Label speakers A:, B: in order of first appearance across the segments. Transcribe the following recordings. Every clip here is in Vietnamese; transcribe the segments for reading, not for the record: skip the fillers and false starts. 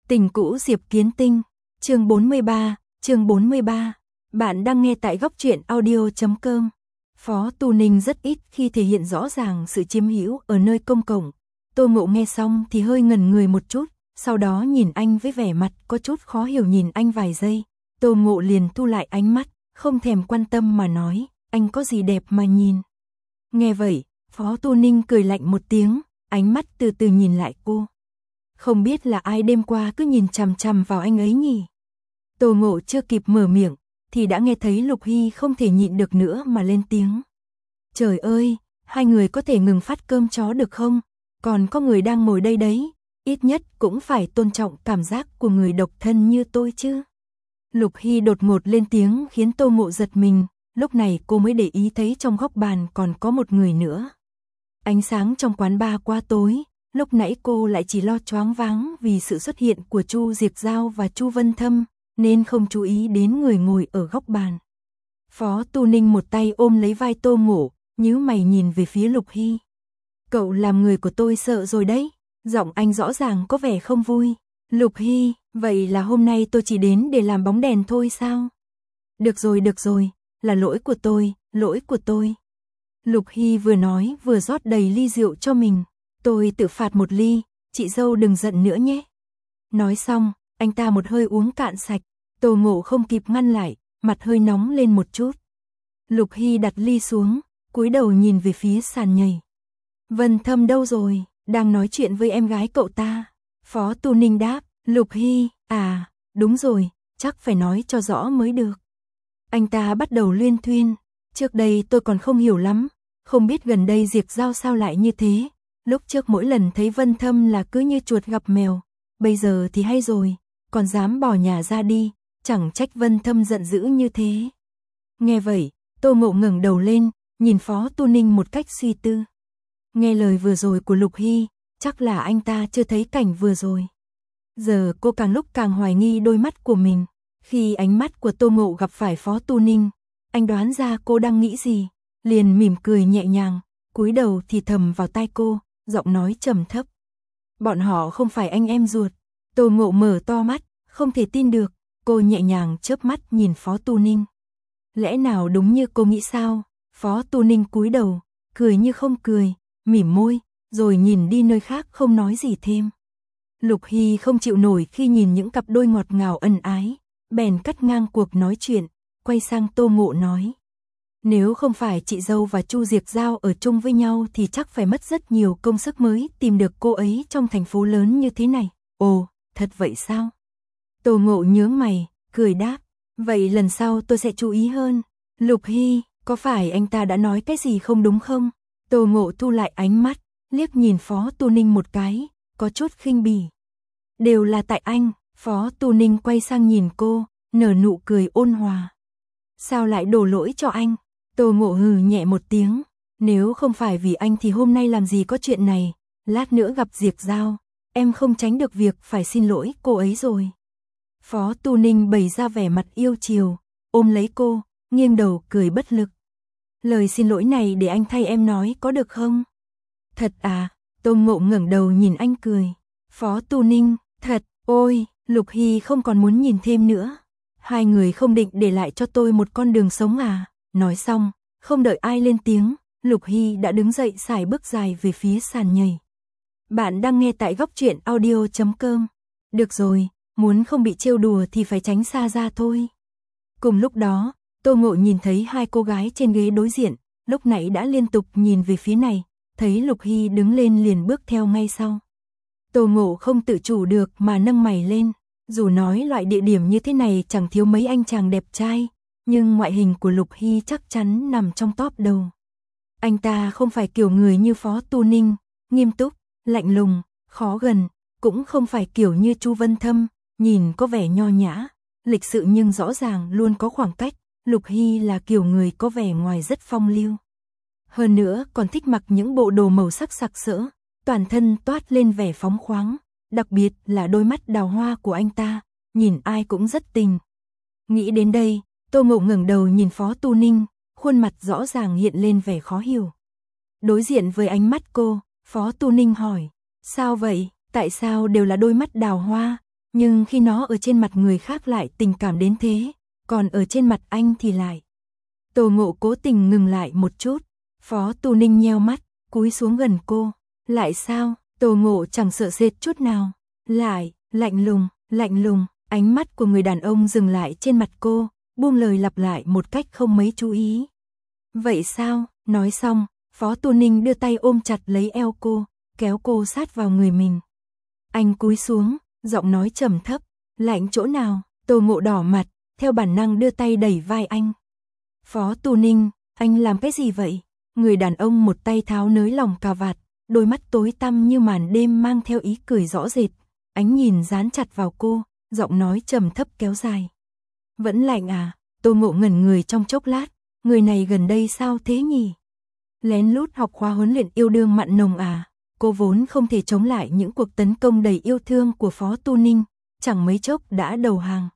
A: Tình cũ Diệp Kiến Tinh, chương 43. Bạn đang nghe tại góc truyện audio.com. Phó Tu Ninh rất ít khi thể hiện rõ ràng sự chiếm hữu ở nơi công cộng. Tô Ngộ nghe xong thì hơi ngẩn người một chút, sau đó nhìn anh với vẻ mặt có chút khó hiểu nhìn anh vài giây. Tô Ngộ liền thu lại ánh mắt, không thèm quan tâm mà nói, anh có gì đẹp mà nhìn. Nghe vậy, Phó Tu Ninh cười lạnh một tiếng, ánh mắt từ từ nhìn lại cô. Không biết là ai đêm qua cứ nhìn chằm chằm vào anh ấy nhỉ. Tô Ngộ chưa kịp mở miệng, thì đã nghe thấy Lục Hy không thể nhịn được nữa mà lên tiếng. Trời ơi, hai người có thể ngừng phát cơm chó được không? Còn có người đang ngồi đây đấy, ít nhất cũng phải tôn trọng cảm giác của người độc thân như tôi chứ. Lục Hy đột ngột lên tiếng khiến Tô Ngộ giật mình, lúc này cô mới để ý thấy trong góc bàn còn có một người nữa. Ánh sáng trong quán bar quá tối, lúc nãy cô lại chỉ lo choáng váng vì sự xuất hiện của Chu Diệp Giao và Chu Vân Thâm, nên không chú ý đến người ngồi ở góc bàn. Phó Tu Ninh một tay ôm lấy vai Tô Ngộ, nhíu mày nhìn về phía Lục Hy. Cậu làm người của tôi sợ rồi đấy, giọng anh rõ ràng có vẻ không vui. Lục Hy, vậy là hôm nay tôi chỉ đến để làm bóng đèn thôi sao? Được rồi, là lỗi của tôi. Lục Hy vừa nói vừa rót đầy ly rượu cho mình. Tôi tự phạt một ly, chị dâu đừng giận nữa nhé. Nói xong, anh ta một hơi uống cạn sạch, Tô Ngộ không kịp ngăn lại, mặt hơi nóng lên một chút. Lục Hy đặt ly xuống, cúi đầu nhìn về phía sàn nhảy. Vân Thâm đâu rồi, đang nói chuyện với em gái cậu ta. Phó Tu Ninh đáp, Lục Hy, à, đúng rồi, chắc phải nói cho rõ mới được. Anh ta bắt đầu luyên thuyên, trước đây tôi còn không hiểu lắm, không biết gần đây Diệp Giao sao lại như thế. Lúc trước mỗi lần thấy Vân Thâm là cứ như chuột gặp mèo, bây giờ thì hay rồi, còn dám bỏ nhà ra đi, chẳng trách Vân Thâm giận dữ như thế. Nghe vậy, Tô Ngộ ngẩng đầu lên, nhìn Phó Tu Ninh một cách suy tư. Nghe lời vừa rồi của Lục Hy, chắc là anh ta chưa thấy cảnh vừa rồi. Giờ cô càng lúc càng hoài nghi đôi mắt của mình. Khi ánh mắt của Tô Ngộ gặp phải Phó Tu Ninh, anh đoán ra cô đang nghĩ gì, liền mỉm cười nhẹ nhàng, cúi đầu thì thầm vào tai cô, giọng nói trầm thấp. Bọn họ không phải anh em ruột. Tô Ngộ mở to mắt, không thể tin được, cô nhẹ nhàng chớp mắt nhìn Phó Tu Ninh. Lẽ nào đúng như cô nghĩ sao? Phó Tu Ninh cúi đầu, cười như không cười, mỉm môi, rồi nhìn đi nơi khác không nói gì thêm. Lục Hy không chịu nổi khi nhìn những cặp đôi ngọt ngào ân ái, bèn cắt ngang cuộc nói chuyện, quay sang Tô Ngộ nói. Nếu không phải chị dâu và Chu Diệp Giao ở chung với nhau thì chắc phải mất rất nhiều công sức mới tìm được cô ấy trong thành phố lớn như thế này. Ồ, thật vậy sao? Tô Ngộ nhướng mày, cười đáp. Vậy lần sau tôi sẽ chú ý hơn. Lục Hy, có phải anh ta đã nói cái gì không đúng không? Tô Ngộ thu lại ánh mắt, liếc nhìn Phó Tu Ninh một cái, có chút khinh bỉ. Đều là tại anh. Phó Tu Ninh quay sang nhìn cô, nở nụ cười ôn hòa. Sao lại đổ lỗi cho anh? Tô Ngộ hừ nhẹ một tiếng, nếu không phải vì anh thì hôm nay làm gì có chuyện này, lát nữa gặp Diệp Giao, em không tránh được việc phải xin lỗi cô ấy rồi. Phó Tu Ninh bày ra vẻ mặt yêu chiều, ôm lấy cô, nghiêng đầu cười bất lực. Lời xin lỗi này để anh thay em nói có được không? Thật à? Tô Ngộ ngẩng đầu nhìn anh cười. Phó Tu Ninh, thật, ôi, Lục Hy không còn muốn nhìn thêm nữa. Hai người không định để lại cho tôi một con đường sống à? Nói xong, không đợi ai lên tiếng, Lục Hy đã đứng dậy sải bước dài về phía sàn nhảy. Bạn đang nghe tại góc truyện audio.com. Được rồi, muốn không bị trêu đùa thì phải tránh xa ra thôi. Cùng lúc đó, Tô Ngộ nhìn thấy hai cô gái trên ghế đối diện, lúc nãy đã liên tục nhìn về phía này, thấy Lục Hy đứng lên liền bước theo ngay sau. Tô Ngộ không tự chủ được mà nâng mày lên, dù nói loại địa điểm như thế này chẳng thiếu mấy anh chàng đẹp trai, nhưng ngoại hình của Lục Hy chắc chắn nằm trong top đầu. Anh ta không phải kiểu người như Phó Tu Ninh, nghiêm túc, lạnh lùng, khó gần, cũng không phải kiểu như Chu Vân Thâm, nhìn có vẻ nho nhã, lịch sự nhưng rõ ràng luôn có khoảng cách. Lục Hy là kiểu người có vẻ ngoài rất phong lưu. Hơn nữa còn thích mặc những bộ đồ màu sắc sặc sỡ, toàn thân toát lên vẻ phóng khoáng, đặc biệt là đôi mắt đào hoa của anh ta, nhìn ai cũng rất tình. Nghĩ đến đây, Tô Ngộ ngẩng đầu nhìn Phó Tu Ninh, khuôn mặt rõ ràng hiện lên vẻ khó hiểu. Đối diện với ánh mắt cô, Phó Tu Ninh hỏi, sao vậy, tại sao đều là đôi mắt đào hoa, Nhưng khi nó ở trên mặt người khác lại tình cảm đến thế, còn ở trên mặt anh thì lại. Tô Ngộ cố tình ngừng lại một chút, Phó Tu Ninh nheo mắt, cúi xuống gần cô. Lại sao? Tô Ngộ chẳng sợ sệt chút nào. Lại, lạnh lùng, ánh mắt của người đàn ông dừng lại trên mặt cô, buông lời lặp lại một cách không mấy chú ý. Vậy sao? Nói xong, Phó Tu Ninh đưa tay ôm chặt lấy eo cô, kéo cô sát vào người mình. Anh cúi xuống, giọng nói trầm thấp, lạnh chỗ nào? Tô Ngộ đỏ mặt, theo bản năng đưa tay đẩy vai anh. Phó Tu Ninh, anh làm cái gì vậy? Người đàn ông một tay tháo nới lỏng cà vạt, đôi mắt tối tăm như màn đêm mang theo ý cười rõ rệt, ánh nhìn dán chặt vào cô, giọng nói trầm thấp kéo dài. Vẫn lạnh à? Tô Ngộ ngẩn người trong chốc lát, người này gần đây sao thế nhỉ? Lén lút học khóa huấn luyện yêu đương mặn nồng à? Cô vốn không thể chống lại những cuộc tấn công đầy yêu thương của Phó Tu Ninh, chẳng mấy chốc đã đầu hàng.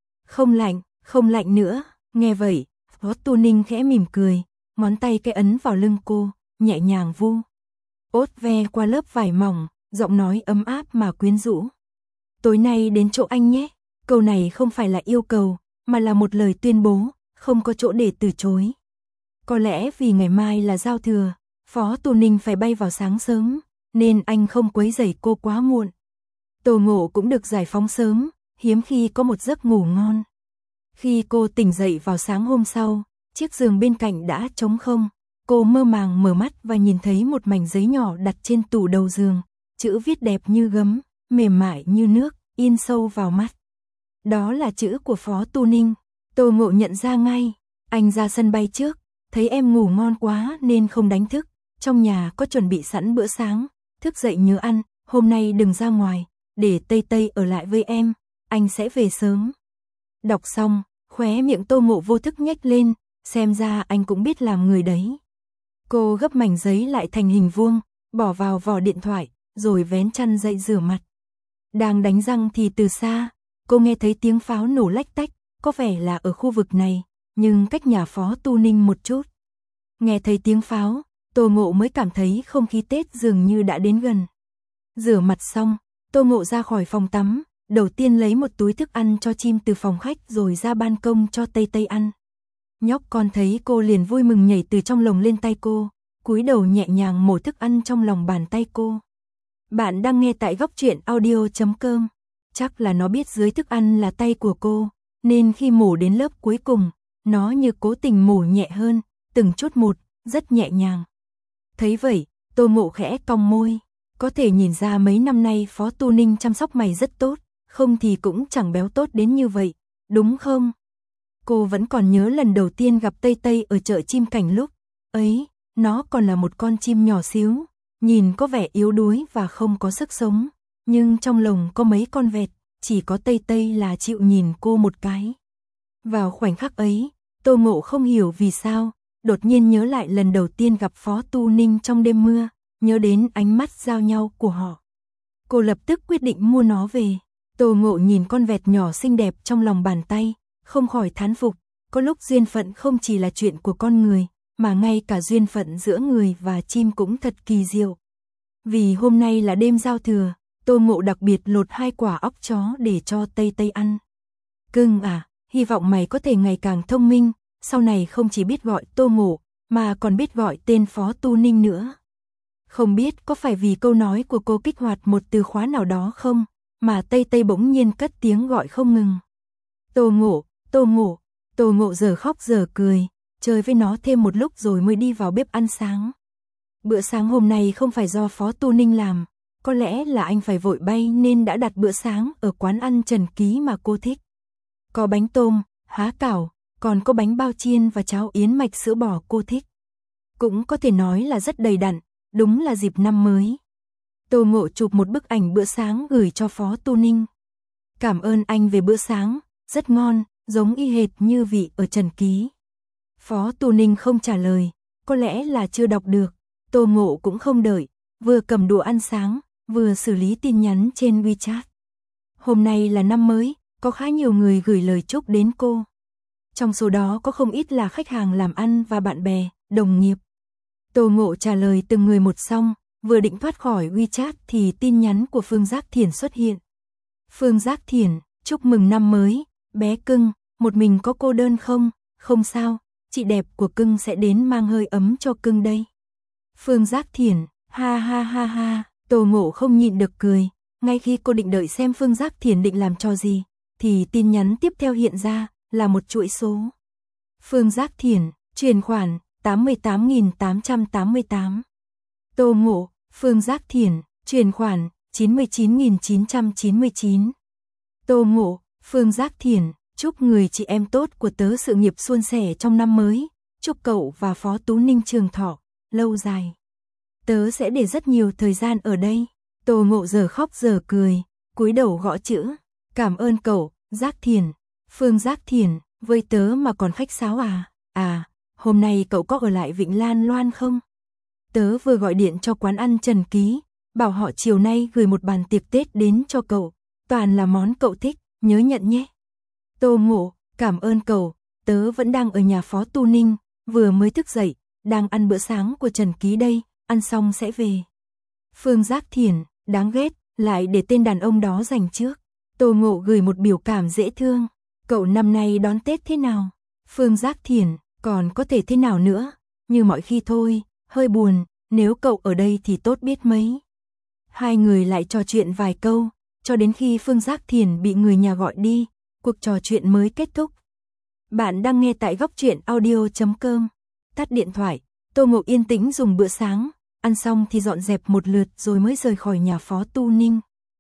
A: Không lạnh nữa. Nghe vậy, Phó Tu Ninh khẽ mỉm cười, ngón tay cái ấn vào lưng cô, nhẹ nhàng vu ốt ve qua lớp vải mỏng, giọng nói ấm áp mà quyến rũ. Tối nay đến chỗ anh nhé. Câu này không phải là yêu cầu, mà là một lời tuyên bố, không có chỗ để từ chối. Có lẽ vì ngày mai là giao thừa, Phó Tu Ninh phải bay vào sáng sớm, nên anh không quấy rầy cô quá muộn. Tô Ngộ cũng được giải phóng sớm, hiếm khi có một giấc ngủ ngon. Khi cô tỉnh dậy vào sáng hôm sau, chiếc giường bên cạnh đã trống không. Cô mơ màng mở mắt và nhìn thấy một mảnh giấy nhỏ đặt trên tủ đầu giường, chữ viết đẹp như gấm, mềm mại như nước, in sâu vào mắt. Đó là chữ của Phó Tu Ninh. Tô Ngộ nhận ra ngay, anh ra sân bay trước, thấy em ngủ ngon quá nên không đánh thức, trong nhà có chuẩn bị sẵn bữa sáng, thức dậy nhớ ăn, hôm nay đừng ra ngoài, để Tây Tây ở lại với em, anh sẽ về sớm. Đọc xong, khóe miệng Tô Ngộ vô thức nhếch lên, xem ra anh cũng biết làm người đấy. Cô gấp mảnh giấy lại thành hình vuông, bỏ vào vỏ điện thoại, rồi vén chăn dậy rửa mặt. Đang đánh răng thì từ xa, cô nghe thấy tiếng pháo nổ lách tách, có vẻ là ở khu vực này, nhưng cách nhà Phó Tu Ninh một chút. Nghe thấy tiếng pháo, Tô Ngộ mới cảm thấy không khí Tết dường như đã đến gần. Rửa mặt xong, Tô Ngộ ra khỏi phòng tắm, đầu tiên lấy một túi thức ăn cho chim từ phòng khách rồi ra ban công cho Tây Tây ăn. Nhóc con thấy cô liền vui mừng nhảy từ trong lồng lên tay cô, cúi đầu nhẹ nhàng mổ thức ăn trong lòng bàn tay cô. Bạn đang nghe tại Góc Truyện Audio.com. Chắc là nó biết dưới thức ăn là tay của cô, nên khi mổ đến lớp cuối cùng, nó như cố tình mổ nhẹ hơn, từng chút một, rất nhẹ nhàng. Thấy vậy, Tô Ngộ khẽ cong môi, có thể nhìn ra mấy năm nay Phó Tu Ninh chăm sóc mày rất tốt, không thì cũng chẳng béo tốt đến như vậy, đúng không? Cô vẫn còn nhớ lần đầu tiên gặp Tây Tây ở chợ chim cảnh lúc ấy, nó còn là một con chim nhỏ xíu, nhìn có vẻ yếu đuối và không có sức sống, nhưng trong lồng có mấy con vẹt, chỉ có Tây Tây là chịu nhìn cô một cái. Vào khoảnh khắc ấy, Tô Ngộ không hiểu vì sao, đột nhiên nhớ lại lần đầu tiên gặp Phó Tu Ninh trong đêm mưa, nhớ đến ánh mắt giao nhau của họ. Cô lập tức quyết định mua nó về. Tô Ngộ nhìn con vẹt nhỏ xinh đẹp trong lòng bàn tay, không khỏi thán phục, có lúc duyên phận không chỉ là chuyện của con người, mà ngay cả duyên phận giữa người và chim cũng thật kỳ diệu. Vì hôm nay là đêm giao thừa, Tô Ngộ đặc biệt lột 2 quả óc chó để cho Tây Tây ăn. Cưng à, hy vọng mày có thể ngày càng thông minh, sau này không chỉ biết gọi Tô Ngộ, mà còn biết gọi tên Phó Tu Ninh nữa. Không biết có phải vì câu nói của cô kích hoạt một từ khóa nào đó không, mà Tây Tây bỗng nhiên cất tiếng gọi không ngừng. Tô Ngộ, Tô Ngộ, Tô Ngộ giờ khóc giờ cười, chơi với nó thêm một lúc rồi mới đi vào bếp ăn sáng. Bữa sáng hôm nay không phải do Phó Tu Ninh làm, có lẽ là anh phải vội bay nên đã đặt bữa sáng ở quán ăn Trần Ký mà cô thích. Có bánh tôm, há cảo, còn có bánh bao chiên và cháo yến mạch sữa bò cô thích. Cũng có thể nói là rất đầy đặn, đúng là dịp năm mới. Tô Ngộ chụp một bức ảnh bữa sáng gửi cho Phó Tu Ninh. Cảm ơn anh về bữa sáng, rất ngon, giống y hệt như vị ở Trần Ký. Phó Tu Ninh không trả lời, có lẽ là chưa đọc được. Tô Ngộ cũng không đợi, vừa cầm đũa ăn sáng, vừa xử lý tin nhắn trên WeChat. Hôm nay là năm mới, có khá nhiều người gửi lời chúc đến cô. Trong số đó có không ít là khách hàng làm ăn và bạn bè, đồng nghiệp. Tô Ngộ trả lời từng người một xong, vừa định thoát khỏi WeChat thì tin nhắn của Phương Giác Thiển xuất hiện. Phương Giác Thiển, chúc mừng năm mới, bé cưng, một mình có cô đơn không? Không sao, chị đẹp của cưng sẽ đến mang hơi ấm cho cưng đây. Phương Giác Thiển, ha ha ha ha, Tô Ngộ không nhịn được cười, ngay khi cô định đợi xem Phương Giác Thiển định làm trò gì, thì tin nhắn tiếp theo hiện ra, là một chuỗi số. Phương Giác Thiển, chuyển khoản, 88.888. Tô Ngộ, Phương Giác Thiển, chuyển khoản, 99.999. Tô Ngộ, Phương Giác Thiển, chúc người chị em tốt của tớ sự nghiệp suôn sẻ trong năm mới, chúc cậu và Phó Tú Ninh trường thọ, lâu dài. Tớ sẽ để rất nhiều thời gian ở đây. Tô Ngộ giờ khóc giờ cười, cúi đầu gõ chữ. Cảm ơn cậu, Giác Thiển. Phương Giác Thiển, với tớ mà còn khách sáo à? À, hôm nay cậu có ở lại Vịnh Lan Loan không? Tớ vừa gọi điện cho quán ăn Trần Ký, bảo họ chiều nay gửi một bàn tiệc Tết đến cho cậu, toàn là món cậu thích, nhớ nhận nhé. Tô Ngộ, cảm ơn cậu, tớ vẫn đang ở nhà Phó Tu Ninh, vừa mới thức dậy, đang ăn bữa sáng của Trần Ký đây, ăn xong sẽ về. Phương Giác Thiển, đáng ghét, lại để tên đàn ông đó giành trước. Tô Ngộ gửi một biểu cảm dễ thương, cậu năm nay đón Tết thế nào? Phương Giác Thiển, còn có thể thế nào nữa, như mọi khi thôi, hơi buồn, nếu cậu ở đây thì tốt biết mấy. Hai người lại trò chuyện vài câu, cho đến khi Phương Giác Thiển bị người nhà gọi đi, cuộc trò chuyện mới kết thúc. Bạn đang nghe tại góc truyện audio.com. Tắt điện thoại, Tô Ngộ yên tĩnh dùng bữa sáng, ăn xong thì dọn dẹp một lượt rồi mới rời khỏi nhà Phó Tu Ninh.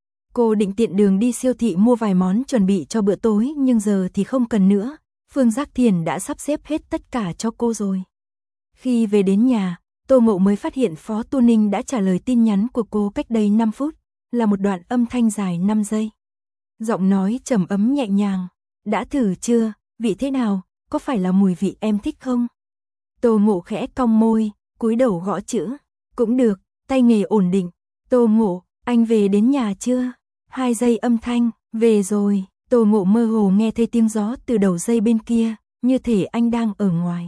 A: Cô định tiện đường đi siêu thị mua vài món chuẩn bị cho bữa tối nhưng giờ thì không cần nữa, Phương Giác Thiển đã sắp xếp hết tất cả cho cô rồi. Khi về đến nhà, Tô Ngộ mới phát hiện Phó Tu Ninh đã trả lời tin nhắn của cô cách đây 5 phút, là một đoạn âm thanh dài 5 giây. Giọng nói trầm ấm nhẹ nhàng, đã thử chưa, vị thế nào, có phải là mùi vị em thích không? Tô Ngộ khẽ cong môi, cúi đầu gõ chữ, cũng được, tay nghề ổn định. Tô Ngộ, anh về đến nhà chưa? 2 giây âm thanh, về rồi. Tô Ngộ mơ hồ nghe thấy tiếng gió từ đầu dây bên kia, như thể anh đang ở ngoài.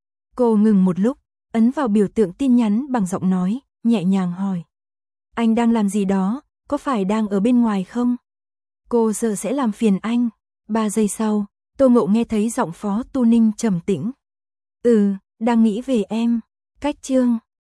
A: Cô ngừng một lúc, ấn vào biểu tượng tin nhắn bằng giọng nói, nhẹ nhàng hỏi. Anh đang làm gì đó, có phải đang ở bên ngoài không? Cô sợ sẽ làm phiền anh. 3 giây sau, Tô Ngộ nghe thấy giọng Phó Tu Ninh trầm tĩnh. Đang nghĩ về em. Cách chương